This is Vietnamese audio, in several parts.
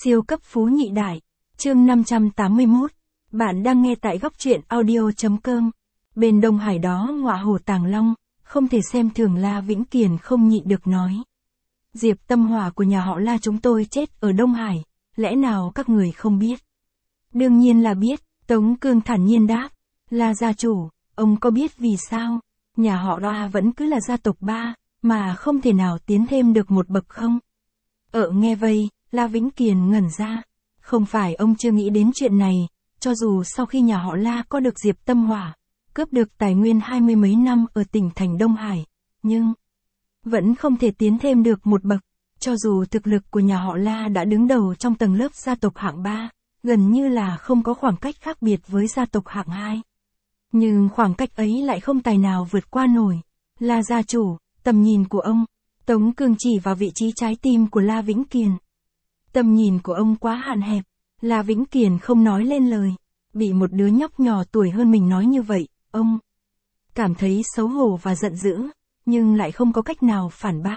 Siêu cấp phú nhị đại. Chương 581. Bạn đang nghe tại góc truyện audio.com. Bên Đông Hải đó ngọa hổ tàng long, không thể xem thường La Vĩnh Kiền không nhịn được nói. Diệp Tâm Hỏa của nhà họ La chúng tôi chết ở Đông Hải, lẽ nào các người không biết? Đương nhiên là biết, Tống Cương thản nhiên đáp. La gia chủ, ông có biết vì sao? Nhà họ La vẫn cứ là gia tộc ba, mà không thể nào tiến thêm được một bậc không? Nghe vây, La Vĩnh Kiền ngẩn ra. Không phải ông chưa nghĩ đến chuyện này, cho dù sau khi nhà họ La có được Diệp Tâm Hỏa, cướp được tài nguyên 20 mấy năm ở tỉnh thành Đông Hải, nhưng vẫn không thể tiến thêm được một bậc, cho dù thực lực của nhà họ La đã đứng đầu trong tầng lớp gia tộc hạng 3, gần như là không có khoảng cách khác biệt với gia tộc hạng 2. Nhưng khoảng cách ấy lại không tài nào vượt qua nổi. La gia chủ, tầm nhìn của ông. Tống Cương chỉ vào vị trí trái tim của La Vĩnh Kiền. Tầm nhìn của ông quá hạn hẹp. La Vĩnh Kiền không nói lên lời. Bị một đứa nhóc nhỏ tuổi hơn mình nói như vậy, ông cảm thấy xấu hổ và giận dữ, nhưng lại không có cách nào phản bác.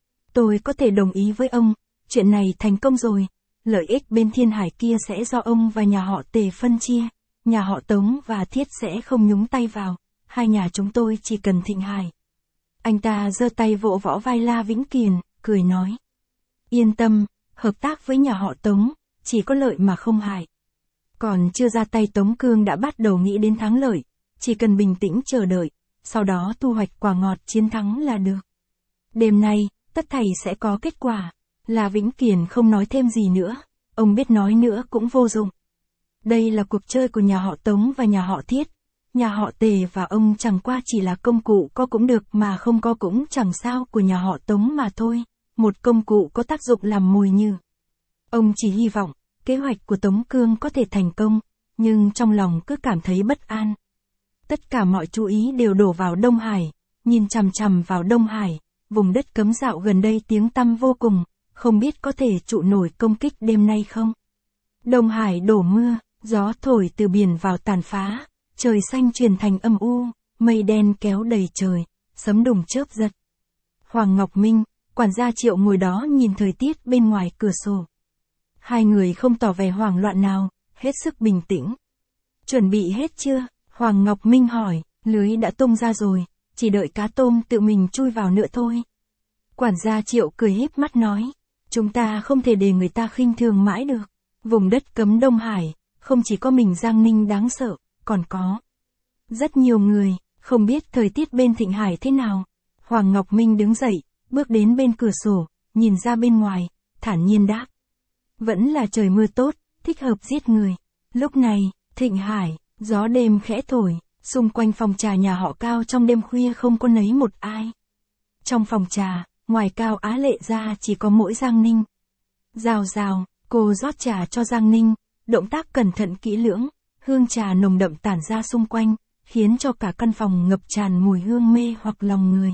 Tôi có thể đồng ý với ông, chuyện này thành công rồi. Lợi ích bên Thiên Hải kia sẽ do ông và nhà họ Tề phân chia. Nhà họ Tống và Thiết sẽ không nhúng tay vào. Hai nhà chúng tôi chỉ cần Thịnh Hải. Anh ta giơ tay vỗ võ vai La Vĩnh Kiền, cười nói. Yên tâm, hợp tác với nhà họ Tống, chỉ có lợi mà không hại. Còn chưa ra tay Tống Cương đã bắt đầu nghĩ đến thắng lợi, chỉ cần bình tĩnh chờ đợi, sau đó thu hoạch quả ngọt chiến thắng là được. Đêm nay, tất thảy sẽ có kết quả. La Vĩnh Kiền không nói thêm gì nữa, ông biết nói nữa cũng vô dụng. Đây là cuộc chơi của nhà họ Tống và nhà họ Thiết. Nhà họ Tề và ông chẳng qua chỉ là công cụ có cũng được mà không có cũng chẳng sao của nhà họ Tống mà thôi. Một công cụ có tác dụng làm mồi nhử. Ông chỉ hy vọng, kế hoạch của Tống Cương có thể thành công, nhưng trong lòng cứ cảm thấy bất an. Tất cả mọi chú ý đều đổ vào Đông Hải, nhìn chằm chằm vào Đông Hải, vùng đất cấm dạo gần đây tiếng tăm vô cùng, không biết có thể trụ nổi công kích đêm nay không. Đông Hải đổ mưa, gió thổi từ biển vào tàn phá, trời xanh chuyển thành âm u, mây đen kéo đầy trời, sấm đùng chớp giật. Hoàng Ngọc Minh, quản gia Triệu ngồi đó nhìn thời tiết bên ngoài cửa sổ. Hai người không tỏ vẻ hoảng loạn nào, hết sức bình tĩnh. Chuẩn bị hết chưa? Hoàng Ngọc Minh hỏi, lưới đã tung ra rồi, chỉ đợi cá tôm tự mình chui vào nữa thôi. Quản gia Triệu cười híp mắt nói, chúng ta không thể để người ta khinh thường mãi được. Vùng đất cấm Đông Hải, không chỉ có mình Giang Ninh đáng sợ, còn có rất nhiều người, không biết thời tiết bên Thịnh Hải thế nào. Hoàng Ngọc Minh đứng dậy, bước đến bên cửa sổ, nhìn ra bên ngoài, thản nhiên đáp. Vẫn là trời mưa tốt, thích hợp giết người. Lúc này, Thịnh Hải, gió đêm khẽ thổi, xung quanh phòng trà nhà họ Cao trong đêm khuya không có nấy một ai. Trong phòng trà, ngoài Cao Á Lệ ra chỉ có mỗi Giang Ninh. Rào rào, cô rót trà cho Giang Ninh, động tác cẩn thận kỹ lưỡng, hương trà nồng đậm tản ra xung quanh, khiến cho cả căn phòng ngập tràn mùi hương mê hoặc lòng người.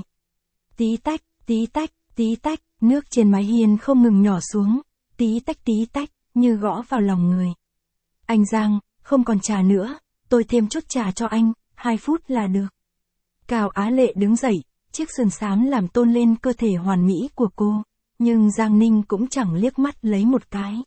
Tí tách, tí tách, tí tách, nước trên mái hiên không ngừng nhỏ xuống, tí tách, như gõ vào lòng người. Anh Giang, không còn trà nữa, tôi thêm chút trà cho anh, 2 phút là được. Cao Á Lệ đứng dậy, chiếc sườn xám làm tôn lên cơ thể hoàn mỹ của cô, nhưng Giang Ninh cũng chẳng liếc mắt lấy một cái.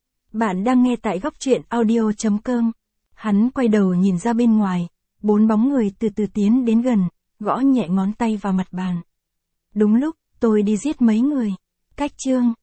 Bạn đang nghe tại góc truyện audio.com. Hắn quay đầu nhìn ra bên ngoài, 4 bóng người từ từ tiến đến gần, gõ nhẹ ngón tay vào mặt bàn. Đúng lúc, tôi đi giết mấy người. Cách chương.